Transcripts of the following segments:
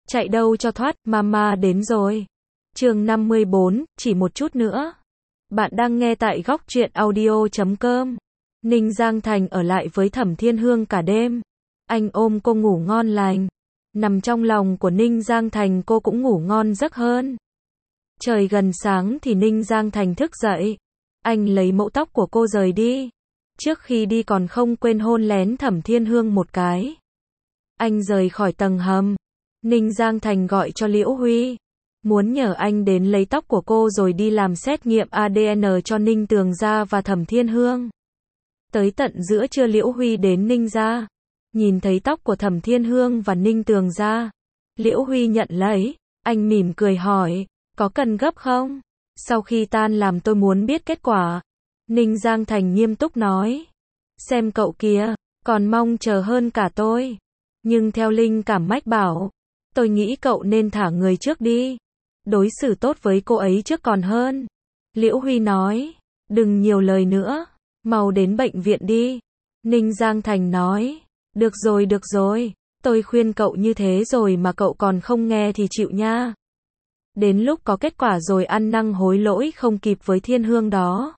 Chạy đâu cho thoát, mama đến rồi. Chương 54, chỉ một chút nữa. Bạn đang nghe tại góc truyện audio.com. Ninh Giang Thành ở lại với Thẩm Thiên Hương cả đêm. Anh ôm cô ngủ ngon lành. Nằm trong lòng của Ninh Giang Thành cô cũng ngủ ngon giấc hơn. Trời gần sáng thì Ninh Giang Thành thức dậy. Anh lấy mẫu tóc của cô rời đi. Trước khi đi còn không quên hôn lén Thẩm Thiên Hương một cái. Anh rời khỏi tầng hầm. Ninh Giang Thành gọi cho Liễu Huy. Muốn nhờ anh đến lấy tóc của cô rồi đi làm xét nghiệm ADN cho Ninh Tường Gia và Thẩm Thiên Hương. Tới tận giữa trưa Liễu Huy đến Ninh gia. Nhìn thấy tóc của Thẩm Thiên Hương và Ninh Tường Gia. Liễu Huy nhận lấy. Anh mỉm cười hỏi, có cần gấp không? Sau khi tan làm tôi muốn biết kết quả. Ninh Giang Thành nghiêm túc nói. Xem cậu kìa, còn mong chờ hơn cả tôi. Nhưng theo linh cảm mách bảo, tôi nghĩ cậu nên thả người trước đi. Đối xử tốt với cô ấy trước còn hơn. Liễu Huy nói, đừng nhiều lời nữa, mau đến bệnh viện đi. Ninh Giang Thành nói, được rồi, tôi khuyên cậu như thế rồi mà cậu còn không nghe thì chịu nha. Đến lúc có kết quả rồi ăn năn hối lỗi không kịp với Thiên Hương đó.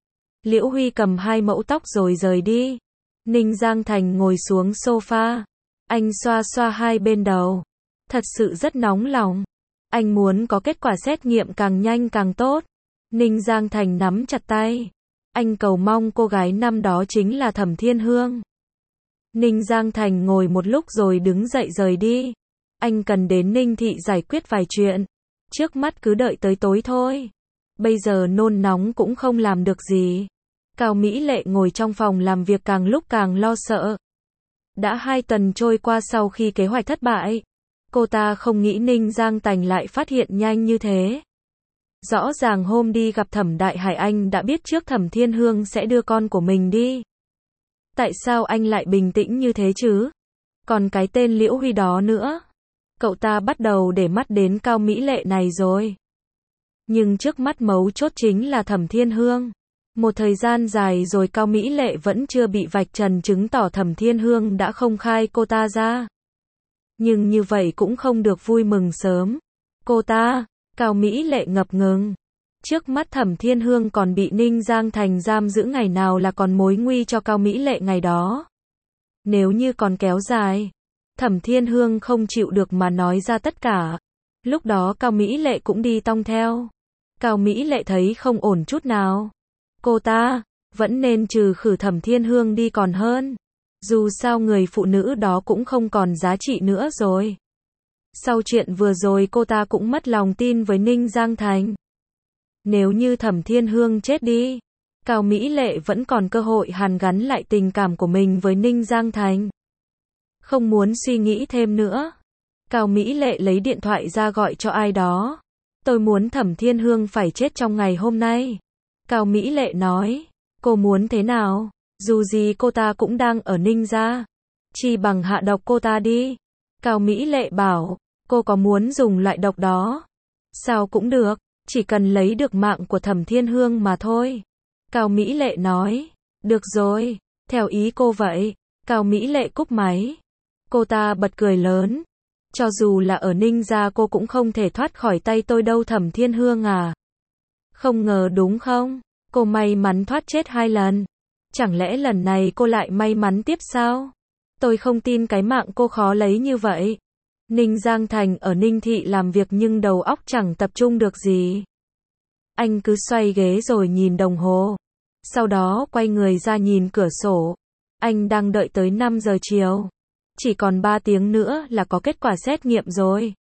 Liễu Huy cầm 2 mẫu tóc rồi rời đi. Ninh Giang Thành ngồi xuống sofa. Anh xoa xoa hai bên đầu. Thật sự rất nóng lòng. Anh muốn có kết quả xét nghiệm càng nhanh càng tốt. Ninh Giang Thành nắm chặt tay. Anh cầu mong cô gái năm đó chính là Thẩm Thiên Hương. Ninh Giang Thành ngồi một lúc rồi đứng dậy rời đi. Anh cần đến Ninh Thị giải quyết vài chuyện. Trước mắt cứ đợi tới tối thôi. Bây giờ nôn nóng cũng không làm được gì. Cao Mỹ Lệ ngồi trong phòng làm việc càng lúc càng lo sợ. Đã 2 tuần trôi qua sau khi kế hoạch thất bại. Cô ta không nghĩ Ninh Giang Thành lại phát hiện nhanh như thế. Rõ ràng hôm đi gặp Thẩm Đại Hải anh đã biết trước Thẩm Thiên Hương sẽ đưa con của mình đi. Tại sao anh lại bình tĩnh như thế chứ? Còn cái tên Liễu Huy đó nữa. Cậu ta bắt đầu để mắt đến Cao Mỹ Lệ này rồi. Nhưng trước mắt mấu chốt chính là Thẩm Thiên Hương. Một thời gian dài rồi Cao Mỹ Lệ vẫn chưa bị vạch trần, chứng tỏ Thẩm Thiên Hương đã không khai cô ta ra. Nhưng như vậy cũng không được vui mừng sớm. Cô ta, Cao Mỹ Lệ ngập ngừng. Trước mắt Thẩm Thiên Hương còn bị Ninh Giang Thành giam giữ ngày nào là còn mối nguy cho Cao Mỹ Lệ ngày đó. Nếu như còn kéo dài, Thẩm Thiên Hương không chịu được mà nói ra tất cả. Lúc đó Cao Mỹ Lệ cũng đi tong theo. Cao Mỹ Lệ thấy không ổn chút nào. Cô ta vẫn nên trừ khử Thẩm Thiên Hương đi còn hơn. Dù sao người phụ nữ đó cũng không còn giá trị nữa rồi. Sau chuyện vừa rồi cô ta cũng mất lòng tin với Ninh Giang Thành. Nếu như Thẩm Thiên Hương chết đi, Cao Mỹ Lệ vẫn còn cơ hội hàn gắn lại tình cảm của mình với Ninh Giang Thành. Không muốn suy nghĩ thêm nữa. Cao Mỹ Lệ lấy điện thoại ra gọi cho ai đó. Tôi muốn Thẩm Thiên Hương phải chết trong ngày hôm nay. Cao Mỹ Lệ nói, cô muốn thế nào? Dù gì cô ta cũng đang ở Ninh gia. Chi bằng hạ độc cô ta đi. Cao Mỹ Lệ bảo, cô có muốn dùng loại độc đó? Sao cũng được, chỉ cần lấy được mạng của Thẩm Thiên Hương mà thôi. Cao Mỹ Lệ nói, được rồi, theo ý cô vậy. Cao Mỹ Lệ cúp máy. Cô ta bật cười lớn. Cho dù là ở Ninh gia cô cũng không thể thoát khỏi tay tôi đâu Thẩm Thiên Hương à. Không ngờ đúng không? Cô may mắn thoát chết 2 lần. Chẳng lẽ lần này cô lại may mắn tiếp sao? Tôi không tin cái mạng cô khó lấy như vậy. Ninh Giang Thành ở Ninh Thị làm việc nhưng đầu óc chẳng tập trung được gì. Anh cứ xoay ghế rồi nhìn đồng hồ. Sau đó quay người ra nhìn cửa sổ. Anh đang đợi tới 5 giờ chiều. Chỉ còn 3 tiếng nữa là có kết quả xét nghiệm rồi.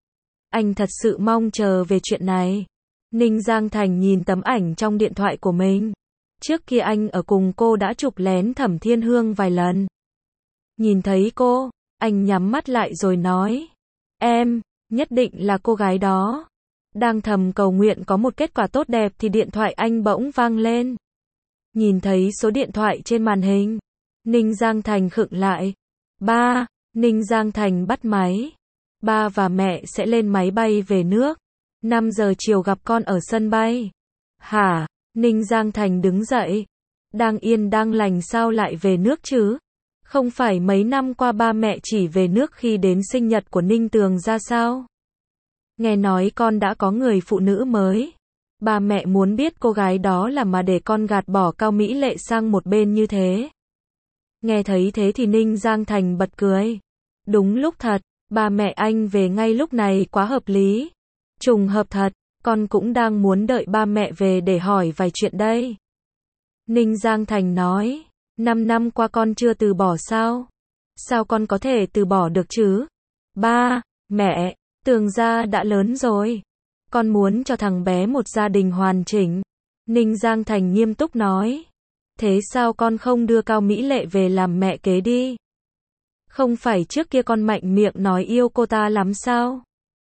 Anh thật sự mong chờ về chuyện này. Ninh Giang Thành nhìn tấm ảnh trong điện thoại của mình. Trước kia anh ở cùng cô đã chụp lén Thẩm Thiên Hương vài lần. Nhìn thấy cô, anh nhắm mắt lại rồi nói. Em, nhất định là cô gái đó. Đang thầm cầu nguyện có một kết quả tốt đẹp thì điện thoại anh bỗng vang lên. Nhìn thấy số điện thoại trên màn hình. Ninh Giang Thành khựng lại. Ba, Ninh Giang Thành bắt máy. Ba và mẹ sẽ lên máy bay về nước. 5 giờ chiều gặp con ở sân bay. Hả? Ninh Giang Thành đứng dậy. Đang yên đang lành sao lại về nước chứ? Không phải mấy năm qua ba mẹ chỉ về nước khi đến sinh nhật của Ninh Tường ra sao? Nghe nói con đã có người phụ nữ mới. Ba mẹ muốn biết cô gái đó là mà để con gạt bỏ Cao Mỹ Lệ sang một bên như thế. Nghe thấy thế thì Ninh Giang Thành bật cười. Đúng lúc thật, ba mẹ anh về ngay lúc này quá hợp lý. Trùng hợp thật, con cũng đang muốn đợi ba mẹ về để hỏi vài chuyện đây. Ninh Giang Thành nói, 5 năm qua con chưa từ bỏ sao? Sao con có thể từ bỏ được chứ? Ba, mẹ, Tường gia đã lớn rồi. Con muốn cho thằng bé một gia đình hoàn chỉnh. Ninh Giang Thành nghiêm túc nói. Thế sao con không đưa Cao Mỹ Lệ về làm mẹ kế đi? Không phải trước kia con mạnh miệng nói yêu cô ta lắm sao?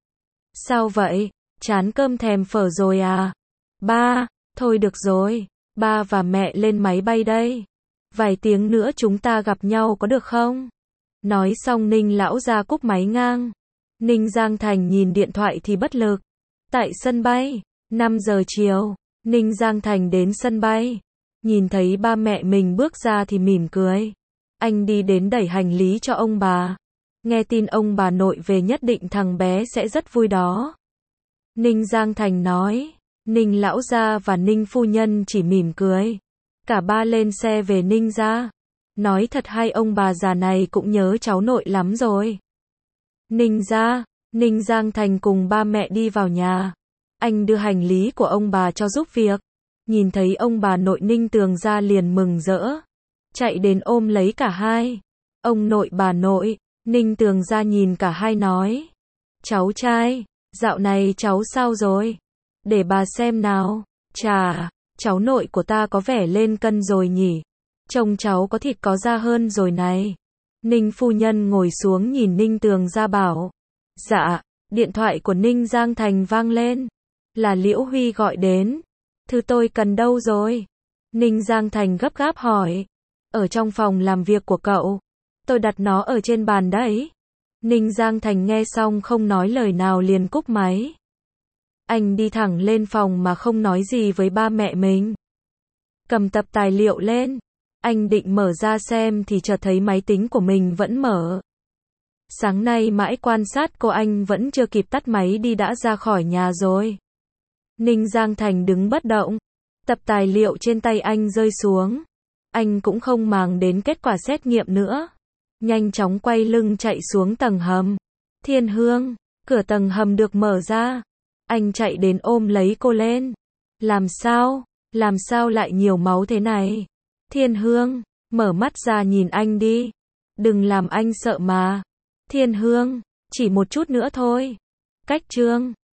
Sao vậy? Chán cơm thèm phở rồi à? Ba, thôi được rồi. Ba và mẹ lên máy bay đây. Vài tiếng nữa chúng ta gặp nhau có được không? Nói xong Ninh lão ra cúp máy ngang. Ninh Giang Thành nhìn điện thoại thì bất lực. Tại sân bay, 5 giờ chiều, Ninh Giang Thành đến sân bay. Nhìn thấy ba mẹ mình bước ra thì mỉm cười. Anh đi đến đẩy hành lý cho ông bà. Nghe tin ông bà nội về nhất định thằng bé sẽ rất vui đó. Ninh Giang Thành nói. Ninh lão gia và Ninh phu nhân chỉ mỉm cười. Cả ba lên xe về Ninh gia. Nói thật hay ông bà già này cũng nhớ cháu nội lắm rồi. Ninh gia, Ninh Giang Thành cùng ba mẹ đi vào nhà. Anh đưa hành lý của ông bà cho giúp việc. Nhìn thấy ông bà nội Ninh Tường gia liền mừng rỡ. Chạy đến ôm lấy cả hai. Ông nội bà nội, Ninh Tường gia nhìn cả hai nói. Cháu trai, dạo này cháu sao rồi? Để bà xem nào. Chà, cháu nội của ta có vẻ lên cân rồi nhỉ. Trông cháu có thịt có da hơn rồi này. Ninh phu nhân ngồi xuống nhìn Ninh Tường gia bảo. Dạ, điện thoại của Ninh Giang Thành vang lên. Là Liễu Huy gọi đến. Thư tôi cần đâu rồi? Ninh Giang Thành gấp gáp hỏi. Ở trong phòng làm việc của cậu. Tôi đặt nó ở trên bàn đấy. Ninh Giang Thành nghe xong không nói lời nào liền cúp máy. Anh đi thẳng lên phòng mà không nói gì với ba mẹ mình. Cầm tập tài liệu lên. Anh định mở ra xem thì chợt thấy máy tính của mình vẫn mở. Sáng nay mãi quan sát cô anh vẫn chưa kịp tắt máy đi đã ra khỏi nhà rồi. Ninh Giang Thành đứng bất động. Tập tài liệu trên tay anh rơi xuống. Anh cũng không màng đến kết quả xét nghiệm nữa. Nhanh chóng quay lưng chạy xuống tầng hầm. Thiên Hương, cửa tầng hầm được mở ra. Anh chạy đến ôm lấy cô lên. Làm sao lại nhiều máu thế này? Thiên Hương, mở mắt ra nhìn anh đi. Đừng làm anh sợ mà. Thiên Hương, chỉ một chút nữa thôi. Cách chương